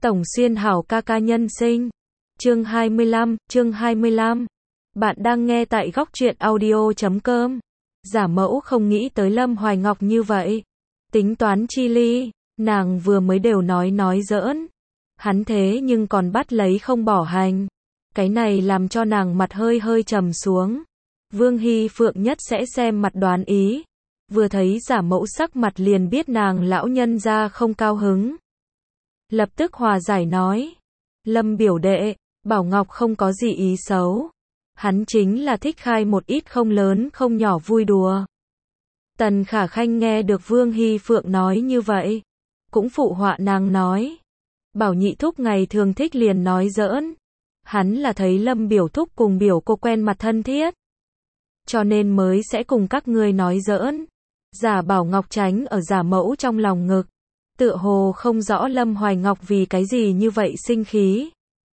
Tổng Xuyên hảo ca ca nhân sinh. Chương 25. Bạn đang nghe tại góc truyện audio.com. Giả mẫu không nghĩ tới Lâm Hoài Ngọc như vậy. Tính toán chi ly, nàng vừa mới đều nói giỡn. Hắn thế nhưng còn bắt lấy không bỏ hành. Cái này làm cho nàng mặt hơi trầm xuống. Vương Hy Phượng nhất sẽ xem mặt đoán ý. Vừa thấy giả mẫu sắc mặt liền biết nàng lão nhân ra không cao hứng. Lập tức hòa giải nói. Lâm biểu đệ, Bảo Ngọc không có gì ý xấu. Hắn chính là thích khai một ít không lớn không nhỏ vui đùa. Tần Khả Khanh nghe được Vương Hy Phượng nói như vậy. Cũng phụ họa nàng nói. Bảo nhị thúc ngày thường thích liền nói giỡn. Hắn là thấy Lâm biểu thúc cùng biểu cô quen mặt thân thiết. Cho nên mới sẽ cùng các ngươi nói giỡn. Giả Bảo Ngọc tránh ở giả mẫu trong lòng ngực. Tựa hồ không rõ Lâm Hoài Ngọc vì cái gì như vậy sinh khí.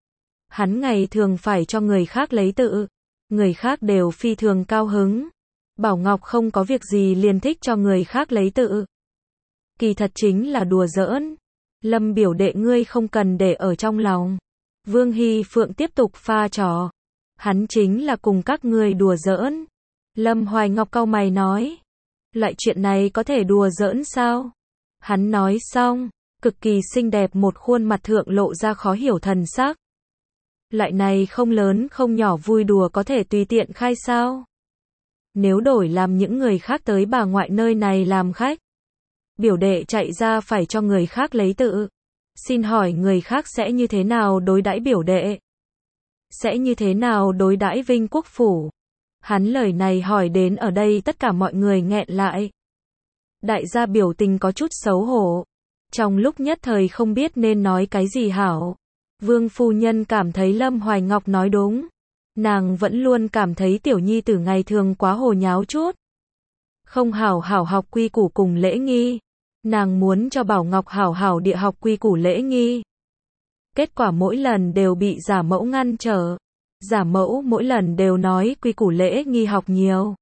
Hắn ngày thường phải cho người khác lấy tự. Người khác đều phi thường cao hứng. Bảo Ngọc không có việc gì liền thích cho người khác lấy tự. Kỳ thật chính là đùa giỡn. Lâm biểu đệ ngươi không cần để ở trong lòng. Vương Hy Phượng tiếp tục pha trò. Hắn chính là cùng các ngươi đùa giỡn. Lâm Hoài Ngọc cau mày nói. Loại chuyện này có thể đùa giỡn sao? Hắn nói xong, cực kỳ xinh đẹp một khuôn mặt thượng lộ ra khó hiểu thần sắc. Loại này không lớn không nhỏ vui đùa có thể tùy tiện khai sao? Nếu đổi làm những người khác tới bà ngoại nơi này làm khách. Biểu đệ chạy ra phải cho người khác lấy tự. Xin hỏi người khác sẽ như thế nào đối đãi biểu đệ? Sẽ như thế nào đối đãi Vinh Quốc Phủ? Hắn lời này hỏi đến ở đây tất cả mọi người nghẹn lại. Đại gia biểu tình có chút xấu hổ. Trong lúc nhất thời không biết nên nói cái gì hảo. Vương phu nhân cảm thấy Lâm Hoài Ngọc nói đúng. Nàng vẫn luôn cảm thấy tiểu nhi tử ngày thường quá hồ nháo chút. Không hảo học quy củ cùng lễ nghi. Nàng muốn cho Bảo Ngọc hảo địa học quy củ lễ nghi. Kết quả mỗi lần đều bị giả mẫu ngăn trở. Giả mẫu mỗi lần đều nói quy củ lễ nghi học nhiều.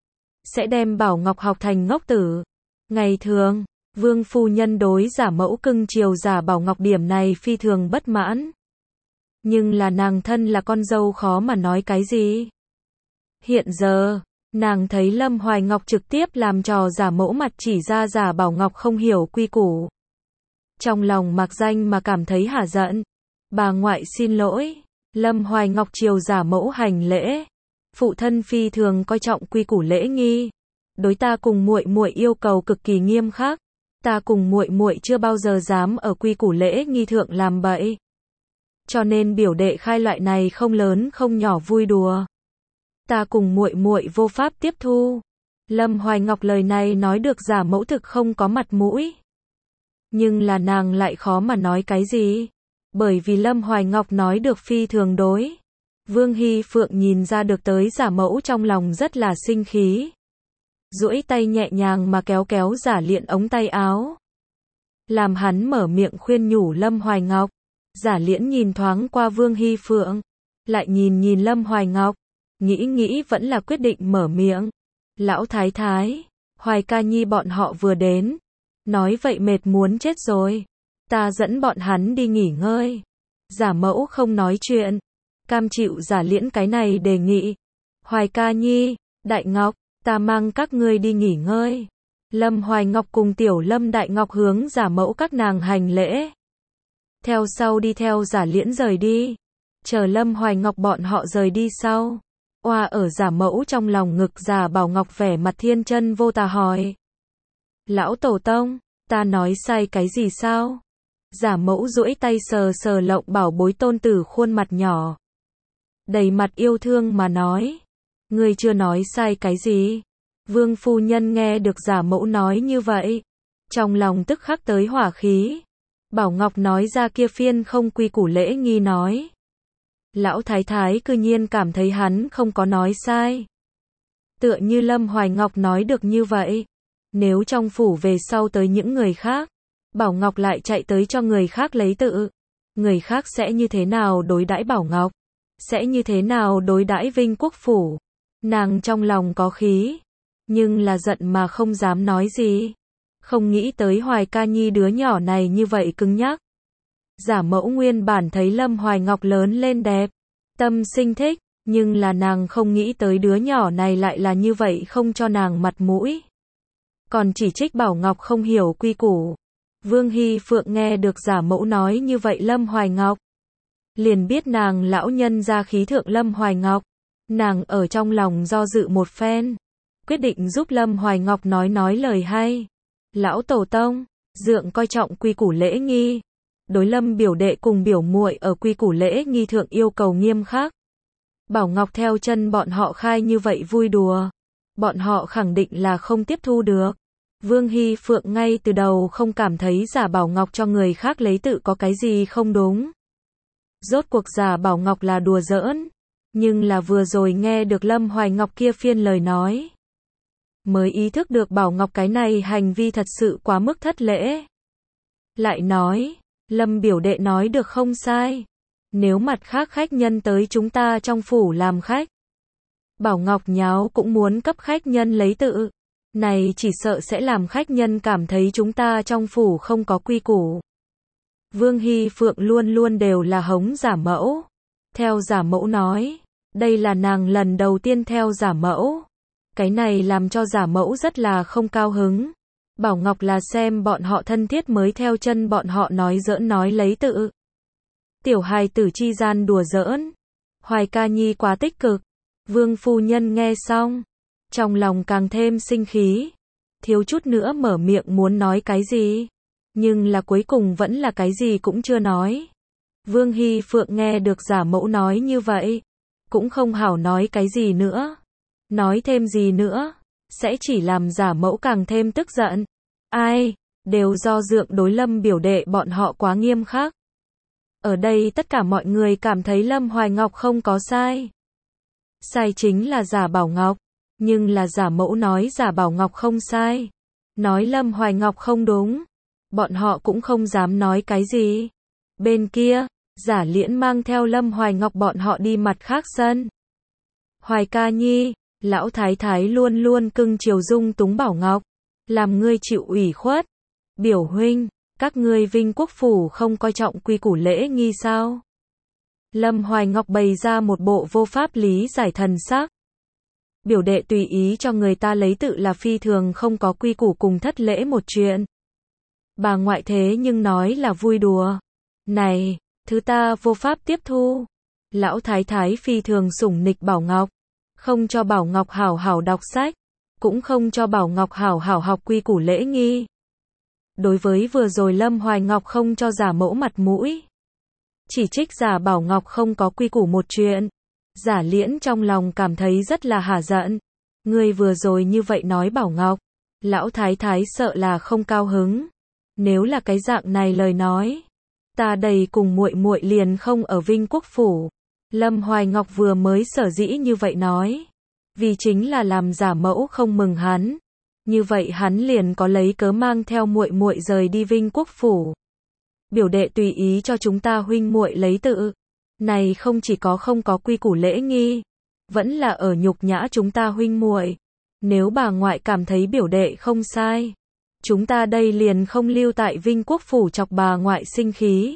Sẽ đem Bảo Ngọc học thành ngốc tử. Ngày thường, Vương phu nhân đối giả mẫu cưng chiều giả Bảo Ngọc điểm này phi thường bất mãn. Nhưng là nàng thân là con dâu khó mà nói cái gì. Hiện giờ, nàng thấy Lâm Hoài Ngọc trực tiếp làm trò giả mẫu mặt chỉ ra giả Bảo Ngọc không hiểu quy củ. Trong lòng mạc danh mà cảm thấy hả giận. Bà ngoại xin lỗi. Lâm Hoài Ngọc chiều giả mẫu hành lễ. Phụ thân phi thường coi trọng quy củ lễ nghi. Đối ta cùng muội muội yêu cầu cực kỳ nghiêm khắc. Ta cùng muội muội chưa bao giờ dám ở quy củ lễ nghi thượng làm bậy. Cho nên biểu đệ khai loại này không lớn không nhỏ vui đùa. Ta cùng muội muội vô pháp tiếp thu. Lâm Hoài Ngọc lời này nói được giả mẫu thực không có mặt mũi. Nhưng là nàng lại khó mà nói cái gì. Bởi vì Lâm Hoài Ngọc nói được phi thường đối. Vương Hy Phượng nhìn ra được tới giả mẫu trong lòng rất là sinh khí. Duỗi tay nhẹ nhàng mà kéo giả liễn ống tay áo. Làm hắn mở miệng khuyên nhủ Lâm Hoài Ngọc. Giả liễn nhìn thoáng qua Vương Hy Phượng. Lại nhìn Lâm Hoài Ngọc. Nghĩ vẫn là quyết định mở miệng. Lão thái thái, Hoài ca nhi bọn họ vừa đến. Nói vậy mệt muốn chết rồi. Ta dẫn bọn hắn đi nghỉ ngơi. Giả mẫu không nói chuyện. Cam chịu giả liễn cái này đề nghị. Hoài ca nhi, Đại Ngọc, ta mang các ngươi đi nghỉ ngơi. Lâm Hoài Ngọc cùng tiểu Lâm Đại Ngọc hướng giả mẫu các nàng hành lễ. Theo sau đi theo giả liễn rời đi. Chờ Lâm Hoài Ngọc bọn họ rời đi sau. Oa ở giả mẫu trong lòng ngực giả Bảo Ngọc vẻ mặt thiên chân vô tà hỏi. Lão tổ tông, ta nói sai cái gì sao? Giả mẫu duỗi tay sờ lộng bảo bối tôn tử khuôn mặt nhỏ. Đầy mặt yêu thương mà nói. Ngươi chưa nói sai cái gì? Vương phu nhân nghe được giả mẫu nói như vậy. Trong lòng tức khắc tới hỏa khí. Bảo Ngọc nói ra kia phiên không quy củ lễ nghi nói. Lão thái thái cư nhiên cảm thấy hắn không có nói sai. Tựa như Lâm Hoài Ngọc nói được như vậy. Nếu trong phủ về sau tới những người khác. Bảo Ngọc lại chạy tới cho người khác lấy tự. Người khác sẽ như thế nào đối đãi Bảo Ngọc? Sẽ như thế nào đối đãi Vinh Quốc Phủ? Nàng trong lòng có khí. Nhưng là giận mà không dám nói gì. Không nghĩ tới Hoài ca nhi đứa nhỏ này như vậy cứng nhắc. Giả mẫu nguyên bản thấy Lâm Hoài Ngọc lớn lên đẹp, tâm sinh thích, nhưng là nàng không nghĩ tới đứa nhỏ này lại là như vậy không cho nàng mặt mũi. Còn chỉ trích Bảo Ngọc không hiểu quy củ. Vương Hy Phượng nghe được giả mẫu nói như vậy Lâm Hoài Ngọc, liền biết nàng lão nhân ra khí thượng Lâm Hoài Ngọc. Nàng ở trong lòng do dự một phen, quyết định giúp Lâm Hoài Ngọc nói lời hay. Lão tổ tông, dượng coi trọng quy củ lễ nghi. Đối Lâm biểu đệ cùng biểu muội ở quy củ lễ nghi thượng yêu cầu nghiêm khắc. Bảo Ngọc theo chân bọn họ khai như vậy vui đùa, bọn họ khẳng định là không tiếp thu được. Vương Hy Phượng ngay từ đầu không cảm thấy giả Bảo Ngọc cho người khác lấy tự có cái gì không đúng. Rốt cuộc giả Bảo Ngọc là đùa giỡn, nhưng là vừa rồi nghe được Lâm Hoài Ngọc kia phiên lời nói, mới ý thức được Bảo Ngọc cái này hành vi thật sự quá mức thất lễ. Lại nói, Lâm biểu đệ nói được không sai, nếu mặt khác khách nhân tới chúng ta trong phủ làm khách, Bảo Ngọc nháo cũng muốn cấp khách nhân lấy tự, này chỉ sợ sẽ làm khách nhân cảm thấy chúng ta trong phủ không có quy củ. Vương Hy Phượng luôn luôn đều là hống giả mẫu. Theo giả mẫu nói, đây là nàng lần đầu tiên theo giả mẫu. Cái này làm cho giả mẫu rất là không cao hứng. Bảo Ngọc là xem bọn họ thân thiết mới theo chân bọn họ nói giỡn nói lấy tự. Tiểu hài tử chi gian đùa giỡn. Hoài ca nhi quá tích cực. Vương phu nhân nghe xong, trong lòng càng thêm sinh khí. Thiếu chút nữa mở miệng muốn nói cái gì, nhưng là cuối cùng vẫn là cái gì cũng chưa nói. Vương Hy Phượng nghe được giả mẫu nói như vậy, cũng không hảo nói cái gì nữa. Nói thêm gì nữa, sẽ chỉ làm giả mẫu càng thêm tức giận. Ai, đều do dượng đối Lâm biểu đệ bọn họ quá nghiêm khắc. Ở đây tất cả mọi người cảm thấy Lâm Hoài Ngọc không có sai. Sai chính là giả Bảo Ngọc, nhưng là giả mẫu nói giả Bảo Ngọc không sai. Nói Lâm Hoài Ngọc không đúng, bọn họ cũng không dám nói cái gì. Bên kia, giả Liễn mang theo Lâm Hoài Ngọc bọn họ đi mặt khác sân. Hoài ca nhi, lão thái thái luôn luôn cưng chiều dung túng Bảo Ngọc, làm ngươi chịu ủy khuất. Biểu huynh, các ngươi Vinh Quốc phủ không coi trọng quy củ lễ nghi sao? Lâm Hoài Ngọc bày ra một bộ vô pháp lý giải thần sắc. Biểu đệ tùy ý cho người ta lấy tự là phi thường không có quy củ cùng thất lễ một chuyện. Bà ngoại thế nhưng nói là vui đùa. Này, thứ ta vô pháp tiếp thu. Lão thái thái phi thường sủng nịch Bảo Ngọc, không cho Bảo Ngọc hảo hảo đọc sách, cũng không cho Bảo Ngọc hảo hảo học quy củ lễ nghi. Đối với vừa rồi Lâm Hoài Ngọc không cho giả mẫu mặt mũi, chỉ trích giả Bảo Ngọc không có quy củ một chuyện, giả Liễn trong lòng cảm thấy rất là hả giận. Ngươi vừa rồi như vậy nói Bảo Ngọc, lão thái thái sợ là không cao hứng. Nếu là cái dạng này lời nói, ta đây cùng muội muội liền không ở Vinh Quốc phủ. Lâm Hoài Ngọc vừa mới sở dĩ như vậy nói, vì chính là làm giả mẫu không mừng hắn. Như vậy hắn liền có lấy cớ mang theo muội muội rời đi Vinh Quốc phủ. Biểu đệ tùy ý cho chúng ta huynh muội lấy tự, này không chỉ có không có quy củ lễ nghi, vẫn là ở nhục nhã chúng ta huynh muội. Nếu bà ngoại cảm thấy biểu đệ không sai, chúng ta đây liền không lưu tại Vinh Quốc phủ chọc bà ngoại sinh khí.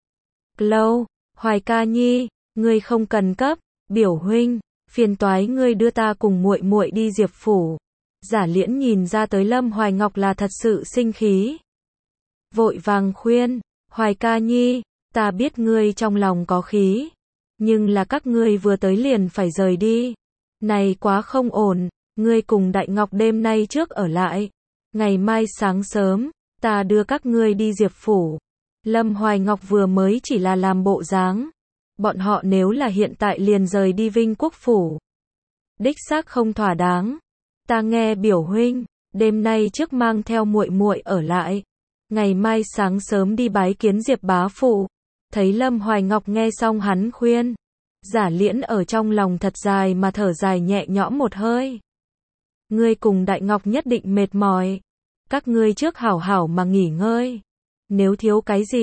Lâu, Hoài ca nhi, ngươi không cần cấp. Biểu huynh, phiền toái ngươi đưa ta cùng muội muội đi Diệp phủ. Giả Liễn nhìn ra tới Lâm Hoài Ngọc là thật sự sinh khí, vội vàng khuyên, Hoài ca nhi, ta biết ngươi trong lòng có khí, nhưng là các ngươi vừa tới liền phải rời đi, này quá không ổn. Ngươi cùng Đại Ngọc đêm nay trước ở lại, ngày mai sáng sớm, ta đưa các ngươi đi Diệp phủ. Lâm Hoài Ngọc vừa mới chỉ là làm bộ dáng, bọn họ nếu là hiện tại liền rời đi Vinh Quốc phủ, đích xác không thỏa đáng. Ta nghe biểu huynh, đêm nay trước mang theo muội muội ở lại, ngày mai sáng sớm đi bái kiến Diệp bá phụ. Thấy Lâm Hoài Ngọc nghe xong hắn khuyên, giả Liễn ở trong lòng thật dài mà thở dài nhẹ nhõm một hơi. Ngươi cùng Đại Ngọc nhất định mệt mỏi, các ngươi trước hảo hảo mà nghỉ ngơi. Nếu thiếu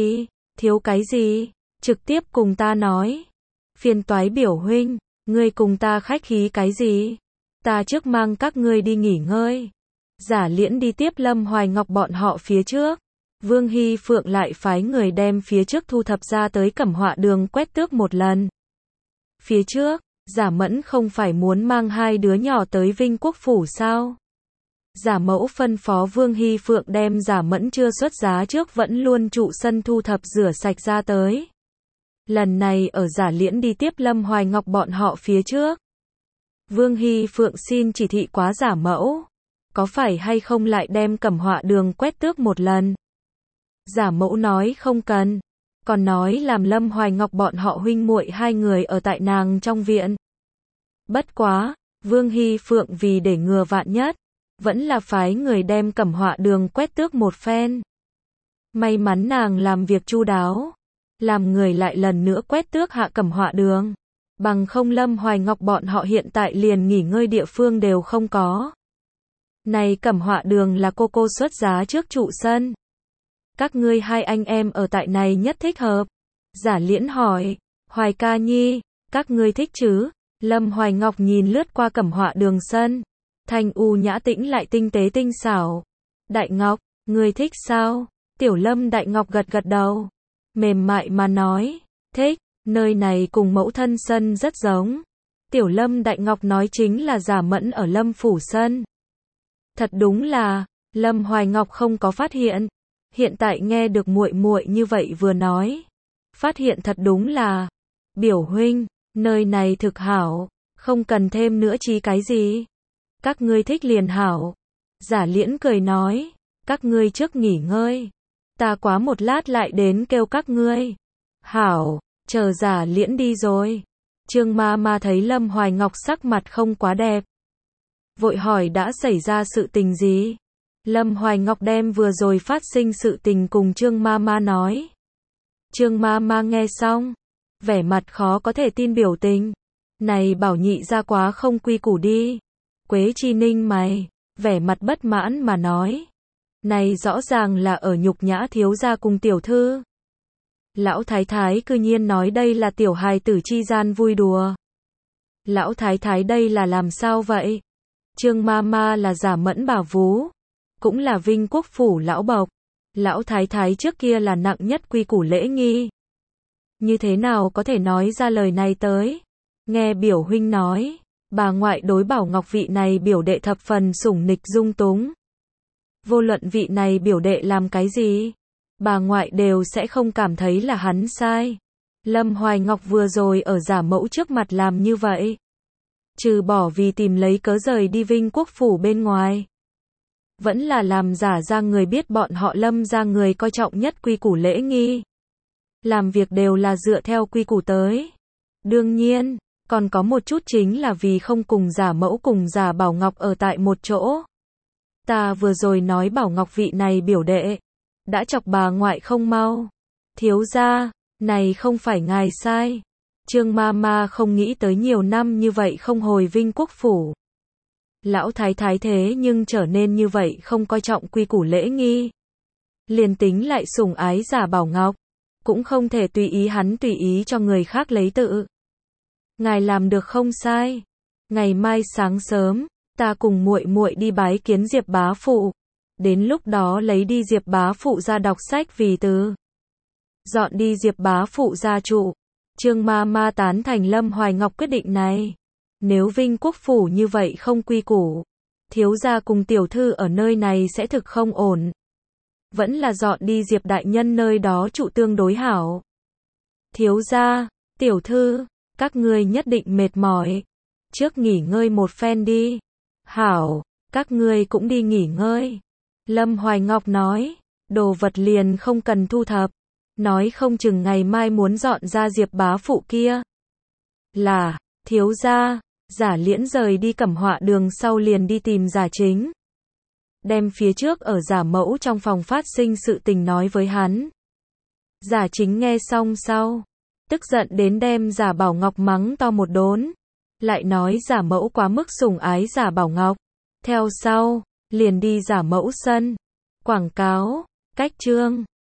cái gì, trực tiếp cùng ta nói. Phiền toái biểu huynh, ngươi cùng ta khách khí cái gì? Ta trước mang các ngươi đi nghỉ ngơi. Giả Liễn đi tiếp Lâm Hoài Ngọc bọn họ phía trước. Vương Hy Phượng lại phái người đem phía trước thu thập ra tới Cẩm Họa Đường quét tước một lần. Phía trước, Giả Mẫn không phải muốn mang hai đứa nhỏ tới Vinh Quốc Phủ sao? Giả Mẫu phân phó Vương Hy Phượng đem Giả Mẫn chưa xuất giá trước vẫn luôn trụ sân thu thập rửa sạch ra tới. Lần này ở Giả Liễn đi tiếp Lâm Hoài Ngọc bọn họ phía trước. Vương Hy Phượng xin chỉ thị quá Giả Mẫu, có phải hay không lại đem Cẩm Họa Đường quét tước một lần? Giả Mẫu nói không cần, còn nói làm Lâm Hoài Ngọc bọn họ huynh muội hai người ở tại nàng trong viện. Bất quá, Vương Hy Phượng vì để ngừa vạn nhất, vẫn là phái người đem Cẩm Họa Đường quét tước một phen. May mắn nàng làm việc chu đáo, làm người lại lần nữa quét tước hạ Cẩm Họa Đường, bằng không Lâm Hoài Ngọc bọn họ hiện tại liền nghỉ ngơi địa phương đều không có. Này Cẩm Họa Đường là cô xuất giá trước trụ sân. Các ngươi hai anh em ở tại này nhất thích hợp. Giả Liễn hỏi, Hoài ca nhi, các ngươi thích chứ? Lâm Hoài Ngọc nhìn lướt qua Cẩm Họa Đường sân, thanh u nhã tĩnh lại tinh tế tinh xảo. Đại Ngọc, ngươi thích sao? Tiểu Lâm Đại Ngọc gật gật đầu, mềm mại mà nói, thích, nơi này cùng mẫu thân sân rất giống. Tiểu Lâm Đại Ngọc nói chính là Giả Mẫn ở Lâm phủ sân. Thật đúng là, Lâm Hoài Ngọc không có phát hiện, hiện tại nghe được muội muội như vậy vừa nói, phát hiện thật đúng là, biểu huynh, nơi này thực hảo, không cần thêm nữa chí cái gì. Các ngươi thích liền hảo. Giả Liễn cười nói, các ngươi trước nghỉ ngơi, ta quá một lát lại đến kêu các ngươi. Hảo, chờ Giả Liễn đi rồi. Trương ma ma thấy Lâm Hoài Ngọc sắc mặt không quá đẹp, vội hỏi đã xảy ra sự tình gì. Lâm Hoài Ngọc đem vừa rồi phát sinh sự tình cùng Trương ma ma nói. Trương ma ma nghe xong, vẻ mặt khó có thể tin biểu tình. Này Bảo nhị ra quá không quy củ đi. Quế Chi Ninh mày, vẻ mặt bất mãn mà nói. Này rõ ràng là ở nhục nhã thiếu gia cùng tiểu thư. Lão Thái Thái cư nhiên nói đây là tiểu hài tử chi gian vui đùa. Lão Thái Thái đây là làm sao vậy? Trương ma ma là Giả Mẫn bà vú, cũng là Vinh Quốc Phủ lão bộc. Lão Thái Thái trước kia là nặng nhất quy củ lễ nghi. Như thế nào có thể nói ra lời này tới? Nghe biểu huynh nói, bà ngoại đối Bảo Ngọc vị này biểu đệ thập phần sủng nịch dung túng. Vô luận vị này biểu đệ làm cái gì, bà ngoại đều sẽ không cảm thấy là hắn sai. Lâm Hoài Ngọc vừa rồi ở Giả Mẫu trước mặt làm như vậy, trừ bỏ vì tìm lấy cớ rời đi Vinh Quốc Phủ bên ngoài, vẫn là làm giả ra người biết bọn họ Lâm ra người coi trọng nhất quy củ lễ nghi. Làm việc đều là dựa theo quy củ tới. Đương nhiên, còn có một chút chính là vì không cùng Giả Mẫu cùng Giả Bảo Ngọc ở tại một chỗ. Ta vừa rồi nói Bảo Ngọc vị này biểu đệ, đã chọc bà ngoại không mau. Thiếu gia, này không phải ngài sai. Trương ma ma không nghĩ tới nhiều năm như vậy không hồi Vinh Quốc Phủ. Lão Thái Thái thế nhưng trở nên như vậy không coi trọng quy củ lễ nghi. Liền tính lại sủng ái Giả Bảo Ngọc, cũng không thể tùy ý hắn tùy ý cho người khác lấy tự. Ngài làm được không sai. Ngày mai sáng sớm, ta cùng muội muội đi bái kiến Diệp bá phụ. Đến lúc đó lấy đi Diệp bá phụ ra đọc sách vì từ. Dọn đi Diệp bá phụ gia trụ. Trương ma ma tán thành Lâm Hoài Ngọc quyết định này. Nếu Vinh Quốc Phủ như vậy không quy củ, thiếu gia cùng tiểu thư ở nơi này sẽ thực không ổn. Vẫn là dọn đi Diệp đại nhân nơi đó trụ tương đối hảo. Thiếu gia, tiểu thư, các ngươi nhất định mệt mỏi. Trước nghỉ ngơi một phen đi. Hảo, các ngươi cũng đi nghỉ ngơi. Lâm Hoài Ngọc nói, đồ vật liền không cần thu thập. Nói không chừng ngày mai muốn dọn ra Diệp bá phụ kia. Là, thiếu gia. Giả Liễn rời đi Cẩm Họa Đường sau liền đi tìm Giả Chính. Đem phía trước ở Giả Mẫu trong phòng phát sinh sự tình nói với hắn. Giả Chính nghe xong sau, tức giận đến đem Giả Bảo Ngọc mắng to một đốn. Lại nói Giả Mẫu quá mức sủng ái Giả Bảo Ngọc. Theo sau, liền đi Giả Mẫu sân. Quảng cáo, cách chương.